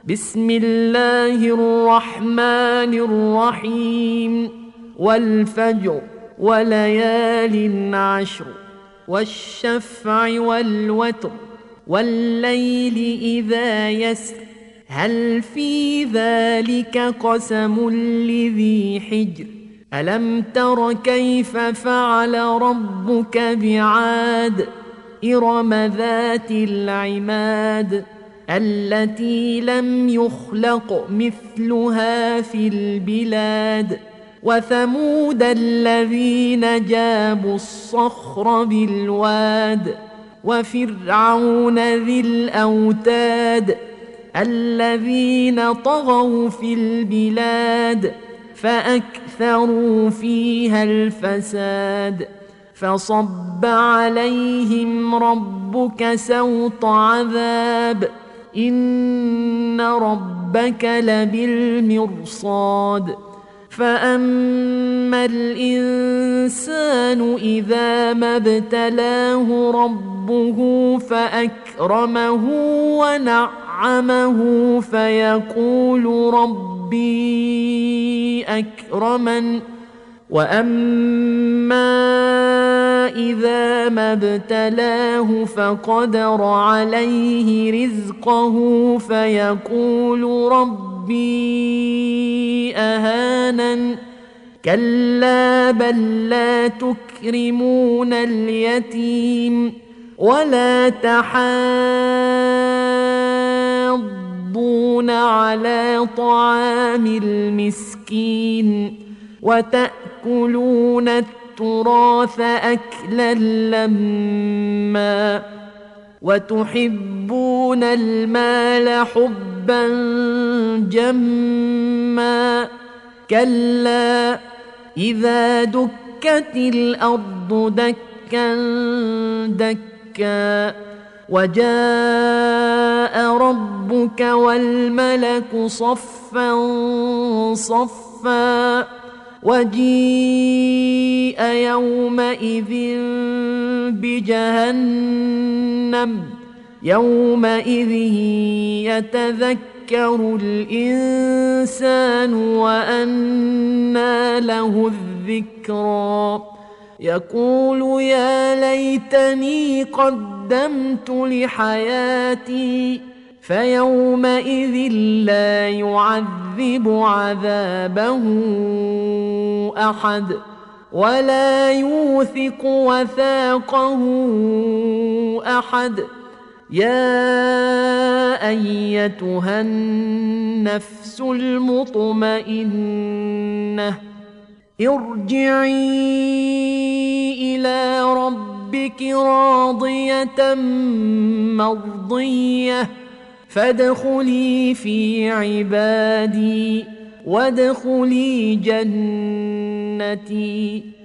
بسم الله الرحمن الرحيم والفجر وليال عشر والشفع والوتر والليل إذا يسر هل في ذلك قسم لذي حجر ألم تر كيف فعل ربك بعاد إرم ذات العماد التي لم يخلق مثلها في البلاد وثمود الذين جابوا الصخر بالواد وفرعون ذي الأوتاد الذين طغوا في البلاد فأكثروا فيها الفساد فصب عليهم ربك سوط عذاب إن ربك لبالمرصاد فأما الإنسان إذا ما ابتلاه ربه فأكرمه ونعمه فيقول ربي أكرمن وأما إذا ما ابتلاه فقدر عليه رزقه فيقول ربي أهانن كلا بل لا تكرمون اليتيم ولا تحاضون على طعام المسكين وتأكلون التراث أكلا لما وتحبون المال حبا جما كلا إذا دكت الأرض دكا دكا وجاء ربك والملك صفا صفا وجيء يومئذ بجهنم يومئذ يتذكر الإنسان وأنى له الذكرى يقول يا ليتني قدمت لحياتي فيومئذ لا يعذب عذابه أحد ولا يوثق وثاقه أحد يا أيتها النفس المطمئنة ارجعي إلى ربك راضية مرضية فادخلي في عبادي وادخلي جنتي